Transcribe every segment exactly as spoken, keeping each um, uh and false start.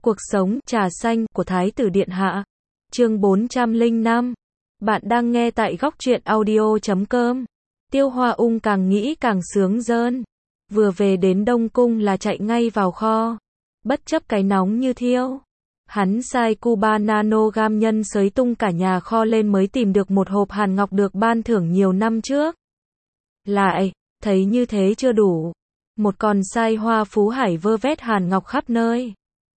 Cuộc sống, trà xanh, của Thái tử Điện Hạ. Chương bốn trăm lẻ năm. Bạn đang nghe tại góc truyện audio chấm com. Tiêu Hoa Ung càng nghĩ càng sướng rơn. Vừa về đến Đông Cung là chạy ngay vào kho. Bất chấp cái nóng như thiêu. Hắn sai Cuba Nano gam nhân xới tung cả nhà kho lên mới tìm được một hộp hàn ngọc được ban thưởng nhiều năm trước. Lại, thấy như thế chưa đủ. Một con sai Hoa Phú Hải vơ vét hàn ngọc khắp nơi.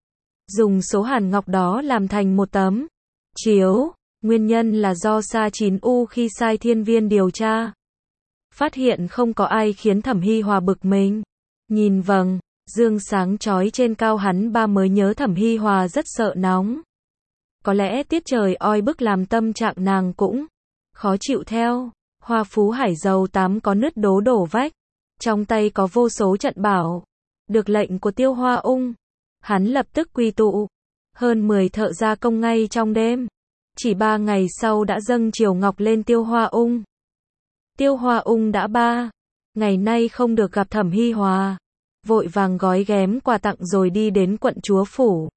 Dùng số hàn ngọc đó làm thành một tấm chiếu. Nguyên nhân là do Sa chín U khi sai thiên viên điều tra. Phát hiện không có ai khiến Thẩm Hi Hòa bực mình. Nhìn vầng dương sáng chói trên cao hắn ba mới nhớ Thẩm Hi Hòa rất sợ nóng. Có lẽ tiết trời oi bức làm tâm trạng nàng cũng khó chịu theo. Hoa Phú Hải dầu tám có nứt đố đổ vách. Trong tay có vô số trận bảo. Được lệnh của Tiêu Hoa Ung, hắn lập tức quy tụ. Hơn mười thợ gia công ngay trong đêm. Chỉ ba ngày sau đã dâng triều ngọc lên Tiêu Hoa Ung. Tiêu Hoa Ung đã ba ngày nay không được gặp Thẩm Hi Hòa. Vội vàng gói ghém quà tặng rồi đi đến quận chúa phủ.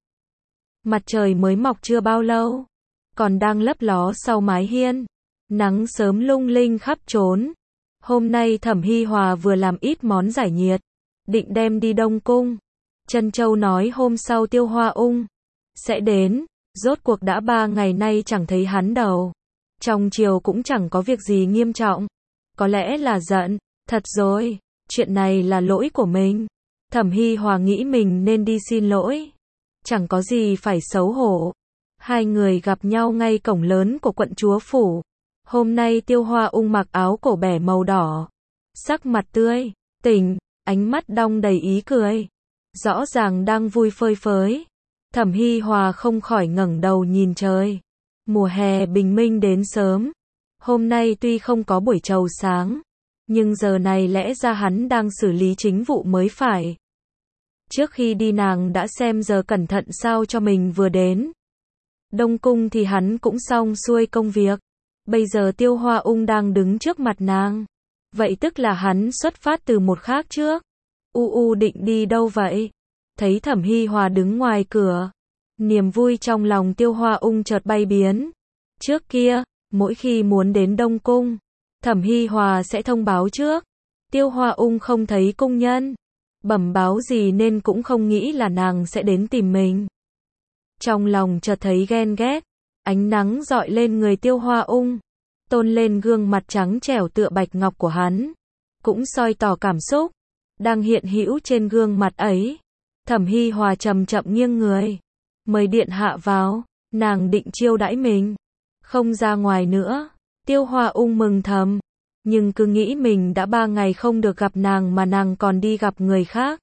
Mặt trời mới mọc chưa bao lâu. Còn đang lấp ló sau mái hiên. Nắng sớm lung linh khắp trốn. Hôm nay Thẩm Hi Hòa vừa làm ít món giải nhiệt. Định đem đi Đông Cung. Trân Châu nói hôm sau Tiêu Hoa Ung sẽ đến. Rốt cuộc đã ba ngày nay chẳng thấy hắn đâu. Trong triều cũng chẳng có việc gì nghiêm trọng. Có lẽ là giận. Thật rồi, chuyện này là lỗi của mình. Thẩm Hi Hòa nghĩ mình nên đi xin lỗi. Chẳng có gì phải xấu hổ. Hai người gặp nhau ngay cổng lớn của quận chúa phủ. Hôm nay Tiêu Hoa Ung mặc áo cổ bẻ màu đỏ. Sắc mặt tươi tỉnh, ánh mắt đong đầy ý cười. Rõ ràng đang vui phơi phới. Thẩm Hi Hòa không khỏi ngẩng đầu nhìn trời. Mùa hè bình minh đến sớm. Hôm nay tuy không có buổi trầu sáng, nhưng giờ này lẽ ra hắn đang xử lý chính vụ mới phải. Trước khi đi nàng đã xem giờ cẩn thận sao cho mình vừa đến Đông Cung thì hắn cũng xong xuôi công việc. Bây giờ Tiêu Hoa Ung đang đứng trước mặt nàng. Vậy tức là hắn xuất phát từ một khác trước. U U định đi đâu vậy? Thấy Thẩm Hi Hòa đứng ngoài cửa. Niềm vui trong lòng Tiêu Hoa Ung chợt bay biến. Trước kia, mỗi khi muốn đến Đông Cung, Thẩm Hi Hòa sẽ thông báo trước. Tiêu Hoa Ung không thấy cung nhân bẩm báo gì nên cũng không nghĩ là nàng sẽ đến tìm mình. Trong lòng chợt thấy ghen ghét. Ánh nắng rọi lên người Tiêu Hoa Ung, tôn lên gương mặt trắng trẻo tựa bạch ngọc của hắn, cũng soi tỏ cảm xúc đang hiện hữu trên gương mặt ấy. Thẩm Hi Hòa chậm chậm nghiêng người, mời điện hạ vào. Nàng định chiêu đãi mình, không ra ngoài nữa. Tiêu Hoa Ung mừng thầm, nhưng cứ nghĩ mình đã ba ngày không được gặp nàng mà nàng còn đi gặp người khác.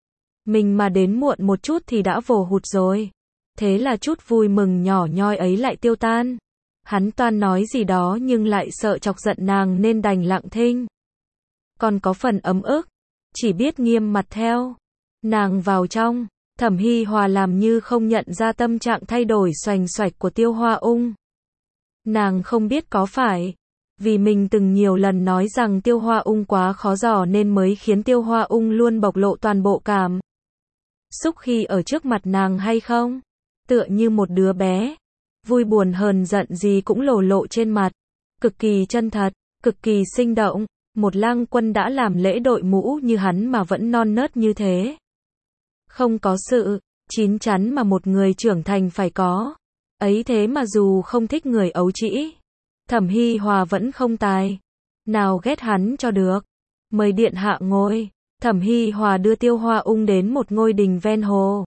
Mình mà đến muộn một chút thì đã vồ hụt rồi. Thế là chút vui mừng nhỏ nhoi ấy lại tiêu tan. Hắn toan nói gì đó nhưng lại sợ chọc giận nàng nên đành lặng thinh. Còn có phần ấm ức, chỉ biết nghiêm mặt theo. Nàng vào trong, Thẩm Hi Hòa làm như không nhận ra tâm trạng thay đổi xoành xoạch của Tiêu Hoa Ung. Nàng không biết có phải vì mình từng nhiều lần nói rằng Tiêu Hoa Ung quá khó dò nên mới khiến Tiêu Hoa Ung luôn bộc lộ toàn bộ cảm xúc khi ở trước mặt nàng hay không? Tựa như một đứa bé, vui buồn hờn giận gì cũng lồ lộ trên mặt, cực kỳ chân thật, cực kỳ sinh động. Một lang quân đã làm lễ đội mũ như hắn mà vẫn non nớt như thế. Không có sự chín chắn mà một người trưởng thành phải có. Ấy thế mà dù không thích người ấu trĩ, Thẩm Hi Hòa vẫn không tài nào ghét hắn cho được. Mời điện hạ ngồi. Thẩm Hi Hòa đưa Tiêu Hoa Ung đến một ngôi đình ven hồ.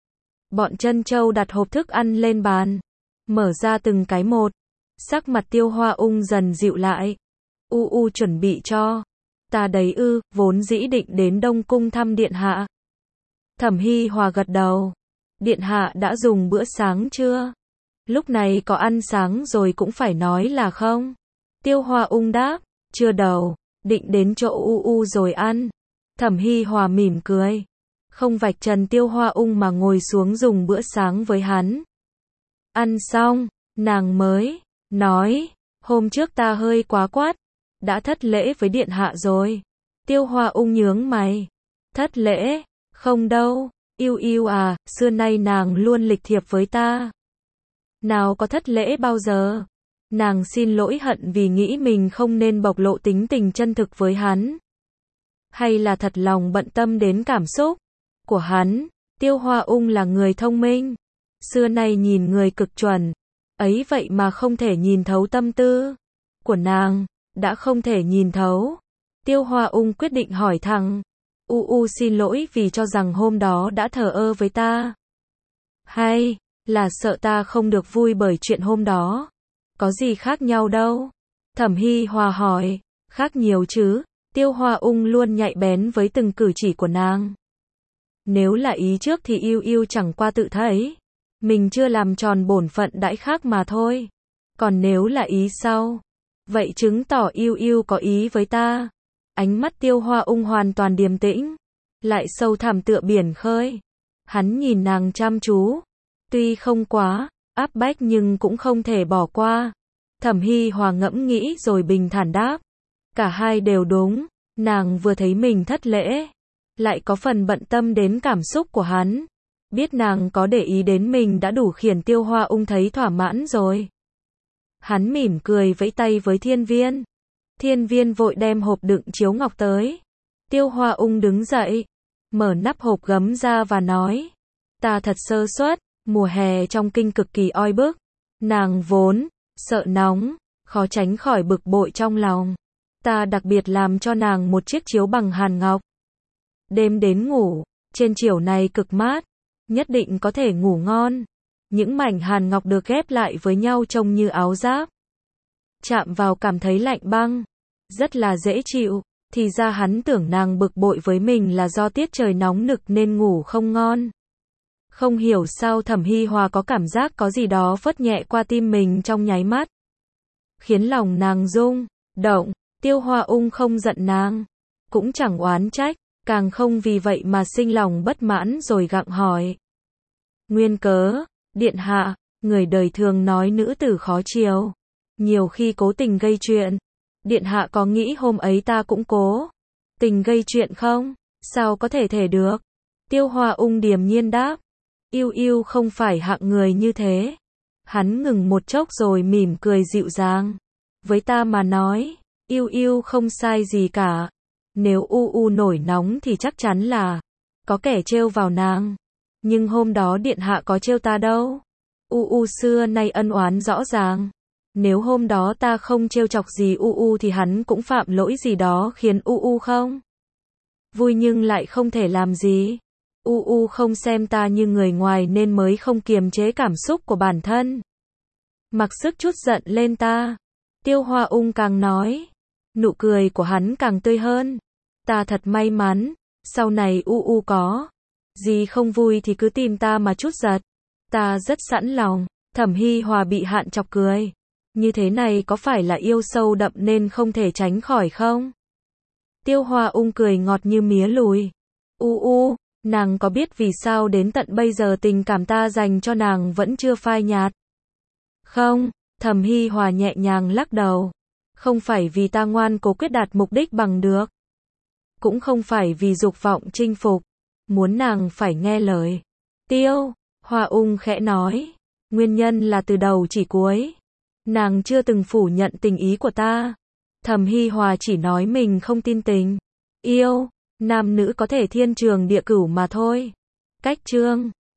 Bọn Trân Châu đặt hộp thức ăn lên bàn, mở ra từng cái một. Sắc mặt Tiêu Hoa Ung dần dịu lại. U U chuẩn bị cho ta đấy ư? Vốn dĩ định đến Đông Cung thăm điện hạ. Thẩm Hi Hòa gật đầu. Điện hạ đã dùng bữa sáng chưa? Lúc này có ăn sáng rồi cũng phải nói là không. Tiêu Hoa Ung đáp, chưa đâu, định đến chỗ U U rồi ăn. Thẩm Hi Hòa mỉm cười, không vạch trần Tiêu Hoa Ung mà ngồi xuống dùng bữa sáng với hắn. Ăn xong, nàng mới nói, hôm trước ta hơi quá quát, đã thất lễ với điện hạ rồi. Tiêu Hoa Ung nhướng mày, thất lễ? Không đâu, Yêu yêu à, xưa nay nàng luôn lịch thiệp với ta. Nào có thất lễ bao giờ. Nàng xin lỗi hận vì nghĩ mình không nên bộc lộ tính tình chân thực với hắn. Hay là thật lòng bận tâm đến cảm xúc của hắn. Tiêu Hoa Ung là người thông minh. Xưa nay nhìn người cực chuẩn. Ấy vậy mà không thể nhìn thấu tâm tư của nàng. Đã không thể nhìn thấu. Tiêu Hoa Ung quyết định hỏi thẳng. U U xin lỗi vì cho rằng hôm đó đã thờ ơ với ta. Hay là sợ ta không được vui bởi chuyện hôm đó. Có gì khác nhau đâu. Thẩm Hi Hòa hỏi. Khác nhiều chứ. Tiêu Hoa Ung luôn nhạy bén với từng cử chỉ của nàng. Nếu là ý trước thì yêu yêu chẳng qua tự thấy mình chưa làm tròn bổn phận đãi khác mà thôi. Còn nếu là ý sau, vậy chứng tỏ yêu yêu có ý với ta. Ánh mắt Tiêu Hoa Ung hoàn toàn điềm tĩnh, lại sâu thẳm tựa biển khơi. Hắn nhìn nàng chăm chú, tuy không quá áp bách nhưng cũng không thể bỏ qua. Thẩm Hi Hòa ngẫm nghĩ rồi bình thản đáp. Cả hai đều đúng, nàng vừa thấy mình thất lễ, lại có phần bận tâm đến cảm xúc của hắn. Biết nàng có để ý đến mình đã đủ khiến Tiêu Hoa Ung thấy thỏa mãn rồi. Hắn mỉm cười vẫy tay với Thiên Viên. Thiên Viên vội đem hộp đựng chiếu ngọc tới. Tiêu Hoa Ung đứng dậy, mở nắp hộp gấm ra và nói. Ta thật sơ suất, mùa hè trong kinh cực kỳ oi bức. Nàng vốn sợ nóng, khó tránh khỏi bực bội trong lòng. Ta đặc biệt làm cho nàng một chiếc chiếu bằng hàn ngọc. Đêm đến ngủ, trên chiếu này cực mát, nhất định có thể ngủ ngon. Những mảnh hàn ngọc được ghép lại với nhau trông như áo giáp. Chạm vào cảm thấy lạnh băng, rất là dễ chịu. Thì ra hắn tưởng nàng bực bội với mình là do tiết trời nóng nực nên ngủ không ngon. Không hiểu sao Thẩm Hi Hòa có cảm giác có gì đó phất nhẹ qua tim mình trong nháy mắt, khiến lòng nàng rung động. Tiêu Hoa Ung không giận nàng, cũng chẳng oán trách, càng không vì vậy mà sinh lòng bất mãn rồi gặng hỏi. Nguyên cớ, điện hạ, người đời thường nói nữ tử khó chiều, nhiều khi cố tình gây chuyện. Điện hạ có nghĩ hôm ấy ta cũng cố tình gây chuyện không? Sao có thể thể được? Tiêu Hoa Ung điềm nhiên đáp. Yêu yêu không phải hạng người như thế. Hắn ngừng một chốc rồi mỉm cười dịu dàng. Với ta mà nói, yêu yêu không sai gì cả. Nếu u u nổi nóng thì chắc chắn là có kẻ trêu vào nàng. Nhưng hôm đó điện hạ có trêu ta đâu. U u xưa nay ân oán rõ ràng. Nếu hôm đó ta không trêu chọc gì u u thì hắn cũng phạm lỗi gì đó khiến u u không vui nhưng lại không thể làm gì. U u không xem ta như người ngoài nên mới không kiềm chế cảm xúc của bản thân, mặc sức chút giận lên ta. Tiêu Hoa Ung càng nói, nụ cười của hắn càng tươi hơn. Ta thật may mắn, sau này u u có gì không vui thì cứ tìm ta mà chút giật. Ta rất sẵn lòng. Thẩm Hi Hòa bị hạn chọc cười. Như thế này có phải là yêu sâu đậm nên không thể tránh khỏi không? Tiêu Hoa Ung cười ngọt như mía lùi. U u, nàng có biết vì sao đến tận bây giờ tình cảm ta dành cho nàng vẫn chưa phai nhạt không? Thẩm Hi Hòa nhẹ nhàng lắc đầu. Không phải vì ta ngoan cố quyết đạt mục đích bằng được. Cũng không phải vì dục vọng chinh phục, muốn nàng phải nghe lời. Tiêu Hoa Ung khẽ nói. Nguyên nhân là từ đầu chỉ cuối, nàng chưa từng phủ nhận tình ý của ta. Thẩm Hi Hòa chỉ nói mình không tin tình yêu nam nữ có thể thiên trường địa cửu mà thôi. Cách chương